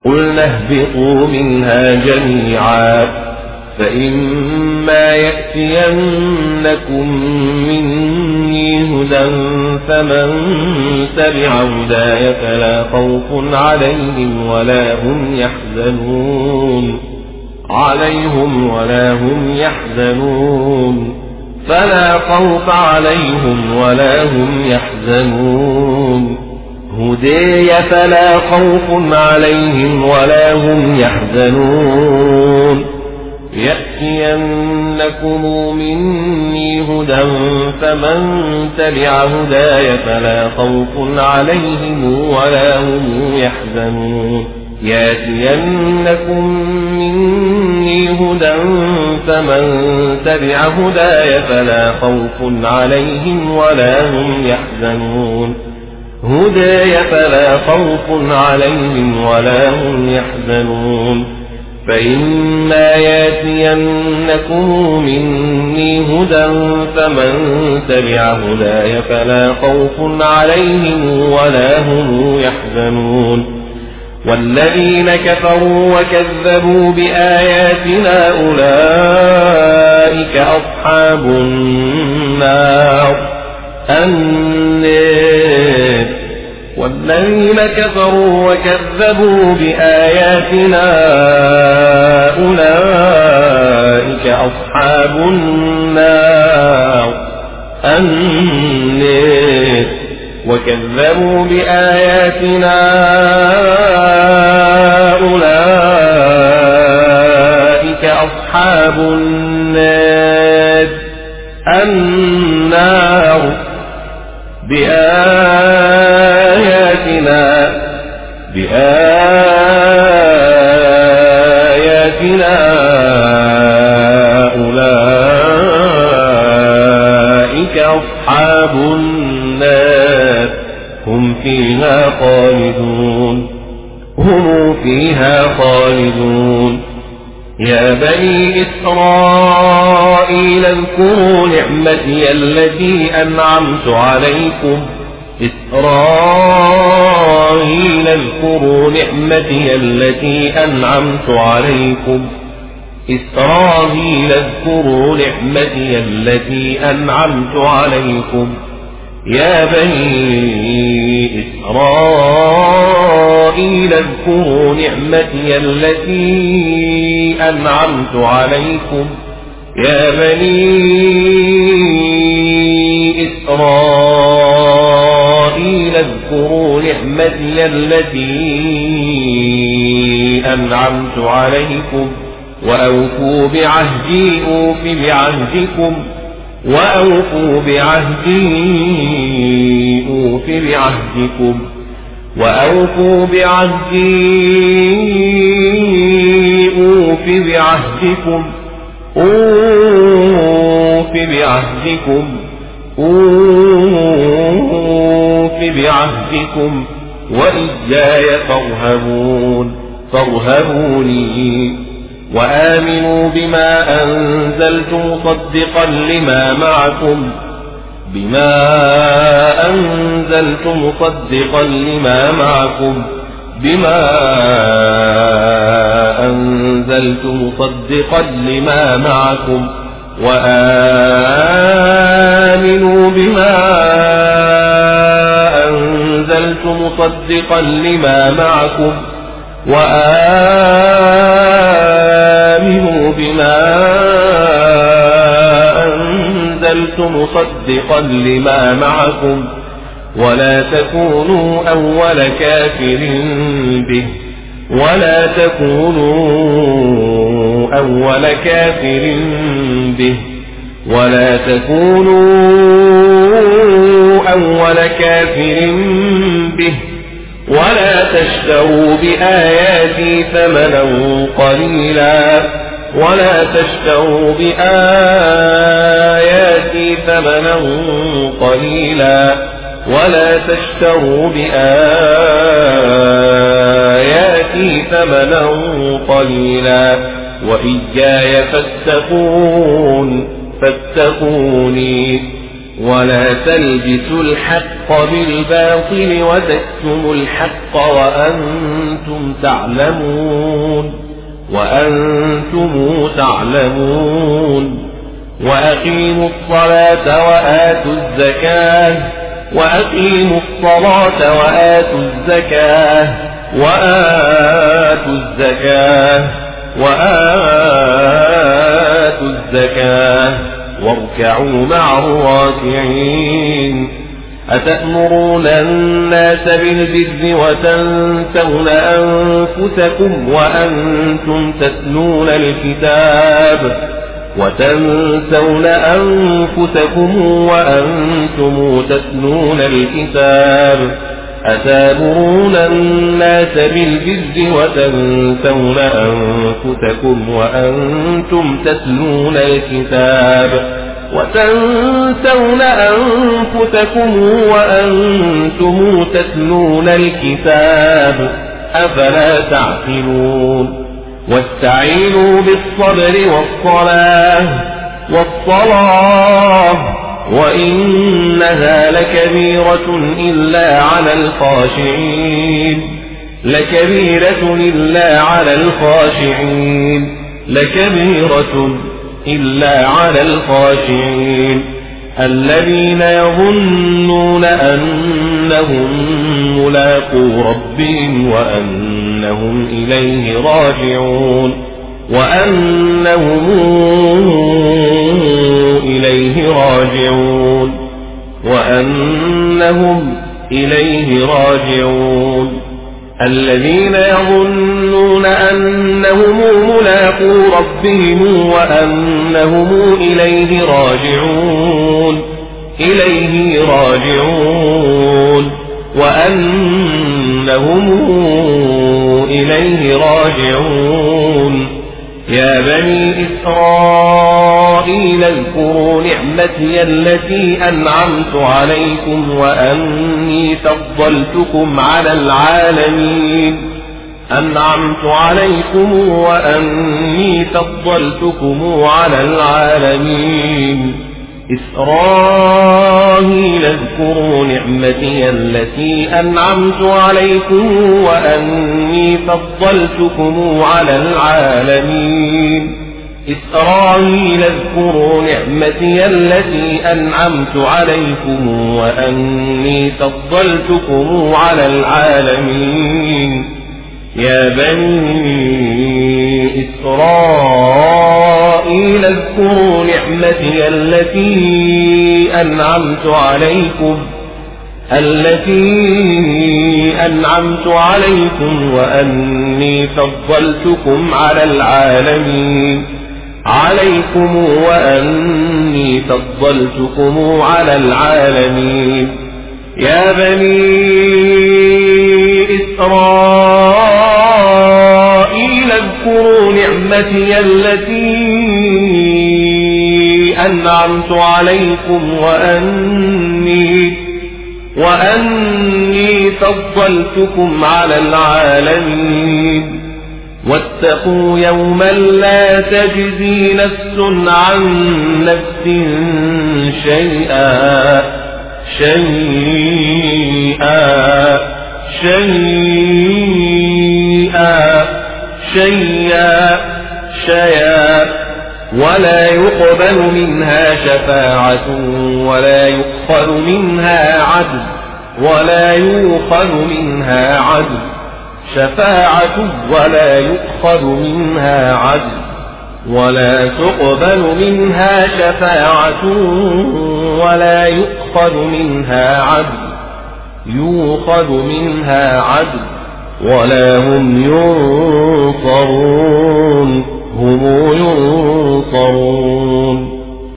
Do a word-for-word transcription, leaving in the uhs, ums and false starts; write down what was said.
قلنا اهبطوا منها جميعا فإما يأتينكم مني هدى فمن تبع هداي فلا خوف عليهم ولا هم يحزنون عليهم ولا هم يحزنون فلا خوف عليهم ولا هم يحزنون هدي فلا خوف عليهم ولا هم يحزنون يأتينكم مني هدى فمن تبع هداي فلا خوف عليهم ولا هم يحزنون يأتينكم مني هدى فمن تبع هداي فلا خوف عليهم ولا هم يحزنون هداي فلا خوف عليهم ولا هم يحزنون فإما يأتينكم مني هدى فمن تبع هداي فلا خوف عليهم ولا هم يحزنون والذين كفروا وكذبوا بآياتنا أولئك أصحاب النار النار والذين كفروا وكذبوا بآياتنا أولئك أصحاب النار النار وكذبوا بآياتنا أولئك أصحاب النار النار بآياتنا بآياتنا أولئك أصحاب النار هم فيها خالدون هم فيها خالدون يا بني إسرائيل اذكروا نعمتي التي أنعمت عليكم إسرائيل اذكروا نعمتي التي أنعمت عليكم إسرائيل اذكروا نعمتي التي أنعمت عليكم يا بني إسرائيل اذكروا نعمتي التي أنعمت عليكم يا بني إسرائيل اذكروا نعمتي التي أنعمت عليكم وأوفوا بعهدي أوف بعهدكم وأوفوا بعهدي أوف بعهدكم وأوفوا بعهدي أوف بعهدكم أوف بعهدكم أوف بعهدكم وإياي فارهبون فارهبوني وآمنوا بما أنزلت مصدقا لما معكم بما أنزلت مصدقا لما معكم بما أنزلت مصدقا لما معكم وآمنوا بما أنزلت مصدقا لما معكم وآمنوا بما أنزلت مصدقا لما معكم ولا تكونوا أول كافر به ولا تكونوا أول كافر به ولا تكونوا أول كافر به ولا تشتروا بآياتي ثمنا قليلا ولا تشتروا بآياتي ثمنا قليلا ولا تشتروا بآياتي ثمنا قليلا وإياي فاتقون فاتقوني ولا تلبسوا الحق بالباطل وتكتموا الحق وأنتم تعلمون وأنتم تعلمون وأقيموا الصلاة وآتوا الزكاة وأقيموا الصلاة وآتوا الزكاة وآتوا الزكاة وآتوا الزكاة واركعوا مع الراكعين أتأمرون الناس بالبر وتنسون أنفسكم وأنتم تتلون الكتاب وتنسون أنفسكم وأنتم تتلون الكتاب أتأمرون الناس بالبر وتنسون أنفسكم وأنتم تتلون الكتاب وتنسون أنفسكم وأنتم تتلون الكتاب أفلا تعقلون واستعينوا بالصبر والصلاة والصلاة وإنها لكبيرة إلا على الخاشعين لكبيرة إلا على الخاشعين لكبيرة إلا على الخاشعين الذين يظنون أنهم ملاقو ربهم وأنهم إليه راجعون وأنهم إليه راجعون وأنهم إليه راجعون الذين يظنون أنهم ملاقو ربهم وأنهم إليه راجعون إليه راجعون وأنهم إليه راجعون يا بني إسرائيل اذكروا نعمتي التي أنعمت عليكم وأني فضلتكم على العالمين أنعمت عليكم وأني فضلتكم على العالمين إسرائيل اذكروا نعمتي التي أنعمت عليكم وأني فضلتكم على العالمين إسرائيل اذكروا نعمتي التي أنعمت عليكم وأني فضلتكم على العالمين يا بني إسرائيل اذكروا نعمتي التي أنعمت عليكم التي أنعمت عليكم وأني فضلتكم على العالمين عليكم وأني فضلتكم على العالمين يا بني إسرائيل اذكروا نعمتي التي أنعمت عليكم وأني وأني فضلتكم على العالمين واتقوا يوما لا تجزي نفس عن نفس شيئا شيئا شيئا شيئا شيئا ولا يقبل منها شفاعة ولا يؤخذ منها عدل ولا يؤخذ منها عدل شفاعة ولا يؤخذ منها عدل ولا تقبل منها شفاعة ولا يؤخذ منها عدل يؤخذ منها عدل ولا هم ينصرون